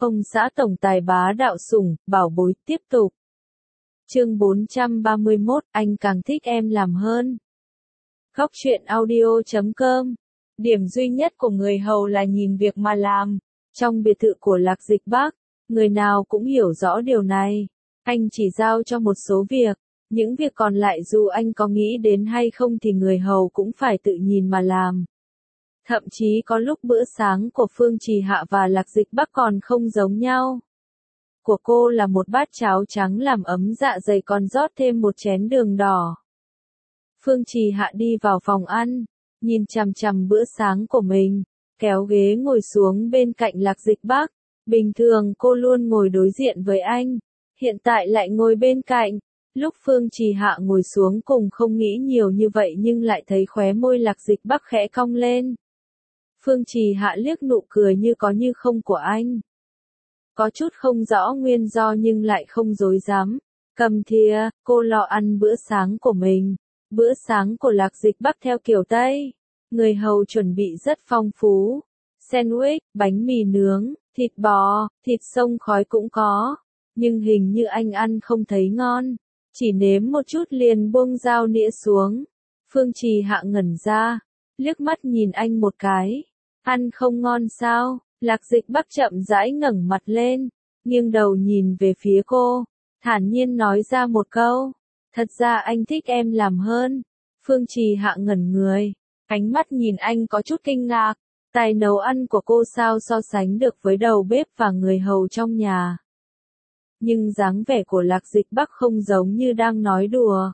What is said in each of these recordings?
Ông xã tổng tài bá đạo sủng, bảo bối tiếp tục. Chương 431, anh càng thích em làm hơn. Góc truyện audio.com. Điểm duy nhất của người hầu là nhìn việc mà làm. Trong biệt thự của Lạc Dịch Bắc, người nào cũng hiểu rõ điều này. Anh chỉ giao cho một số việc, những việc còn lại dù anh có nghĩ đến hay không thì người hầu cũng phải tự nhìn mà làm. Thậm chí có lúc bữa sáng của Phương Trì Hạ và Lạc Dịch Bắc còn không giống nhau. Của cô là một bát cháo trắng làm ấm dạ dày còn rót thêm một chén đường đỏ. Phương Trì Hạ đi vào phòng ăn, nhìn chằm chằm bữa sáng của mình, kéo ghế ngồi xuống bên cạnh Lạc Dịch Bắc. Bình thường cô luôn ngồi đối diện với anh, hiện tại lại ngồi bên cạnh. Lúc Phương Trì Hạ ngồi xuống cùng không nghĩ nhiều như vậy nhưng lại thấy khóe môi Lạc Dịch Bắc khẽ cong lên. Phương Trì Hạ liếc nụ cười như có như không của anh. Có chút không rõ nguyên do nhưng lại không dối dám. Cầm thìa, cô lo ăn bữa sáng của mình. Bữa sáng của Lạc Dịch Bắc theo kiểu Tây. Người hầu chuẩn bị rất phong phú. Sandwich, bánh mì nướng, thịt bò, thịt xông khói cũng có. Nhưng hình như anh ăn không thấy ngon. Chỉ nếm một chút liền buông dao nĩa xuống. Phương Trì Hạ ngẩn ra, liếc mắt nhìn anh một cái. Ăn không ngon sao? Lạc Dịch Bắc chậm rãi ngẩng mặt lên, nghiêng đầu nhìn về phía cô, thản nhiên nói ra một câu. Thật ra anh thích em làm hơn. Phương Trì Hạ ngẩn người, ánh mắt nhìn anh có chút kinh ngạc. Tài nấu ăn của cô sao so sánh được với đầu bếp và người hầu trong nhà. Nhưng dáng vẻ của Lạc Dịch Bắc không giống như đang nói đùa.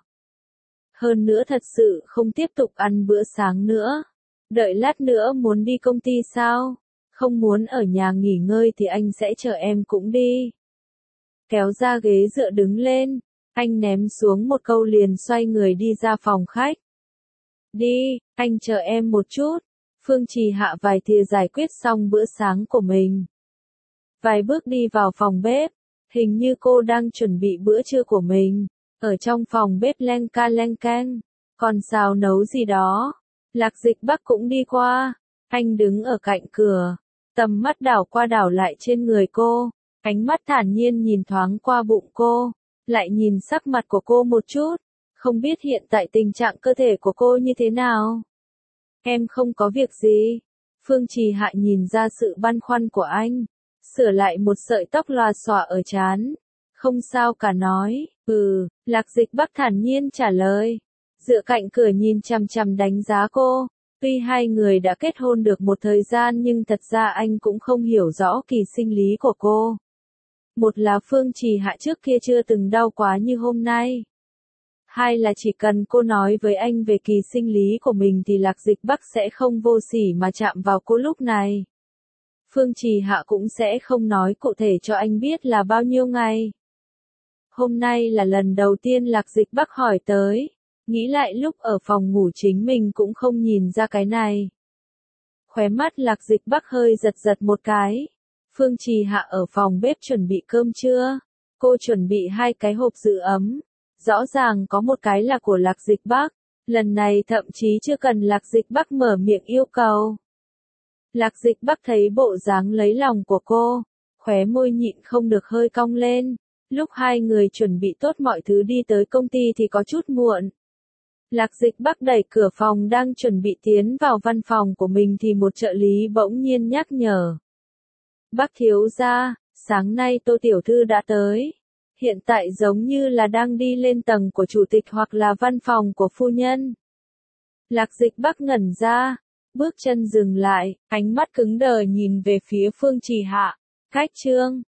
Hơn nữa thật sự không tiếp tục ăn bữa sáng nữa. Đợi lát nữa muốn đi công ty sao? Không muốn ở nhà nghỉ ngơi thì anh sẽ chờ em cũng đi. Kéo ra ghế dựa đứng lên, anh ném xuống một câu liền xoay người đi ra phòng khách. Đi, anh chờ em một chút. Phương Trì Hạ vài thìa giải quyết xong bữa sáng của mình. Vài bước đi vào phòng bếp, hình như cô đang chuẩn bị bữa trưa của mình. Ở trong phòng bếp leng keng, còn xào nấu gì đó. Lạc Dịch Bắc cũng đi qua, anh đứng ở cạnh cửa, tầm mắt đảo qua đảo lại trên người cô, ánh mắt thản nhiên nhìn thoáng qua bụng cô, lại nhìn sắc mặt của cô một chút, không biết hiện tại tình trạng cơ thể của cô như thế nào. Em không có việc gì. Phương Trì Hạ nhìn ra sự băn khoăn của anh, sửa lại một sợi tóc lòa xòa ở trán. Không sao cả nói, Lạc Dịch Bắc thản nhiên trả lời. Dựa cạnh cửa nhìn chằm chằm đánh giá cô. Tuy hai người đã kết hôn được một thời gian nhưng thật ra anh cũng không hiểu rõ kỳ sinh lý của cô. Một là Phương Trì Hạ trước kia chưa từng đau quá như hôm nay. Hai là chỉ cần cô nói với anh về kỳ sinh lý của mình thì Lạc Dịch Bắc sẽ không vô sỉ mà chạm vào cô lúc này. Phương Trì Hạ cũng sẽ không nói cụ thể cho anh biết là bao nhiêu ngày. Hôm nay là lần đầu tiên Lạc Dịch Bắc hỏi tới. Nghĩ lại lúc ở phòng ngủ chính mình cũng không nhìn ra cái này. Khóe mắt Lạc Dịch Bắc hơi giật một cái. Phương Trì Hạ ở phòng bếp chuẩn bị cơm trưa. Cô chuẩn bị 2 cái hộp giữ ấm. Rõ ràng có một cái là của Lạc Dịch Bắc. Lần này thậm chí chưa cần Lạc Dịch Bắc mở miệng yêu cầu. Lạc Dịch Bắc thấy bộ dáng lấy lòng của cô. Khóe môi nhịn không được hơi cong lên. Lúc hai người chuẩn bị tốt mọi thứ đi tới công ty thì có chút muộn. Lạc Dịch Bắc đẩy cửa phòng đang chuẩn bị tiến vào văn phòng của mình thì một trợ lý bỗng nhiên nhắc nhở. Bác thiếu gia, sáng nay Tô Tiểu Thư đã tới. Hiện tại giống như là đang đi lên tầng của chủ tịch hoặc là văn phòng của phu nhân. Lạc Dịch Bắc ngẩn ra, bước chân dừng lại, ánh mắt cứng đờ nhìn về phía Phương Trì Hạ. Khách trương,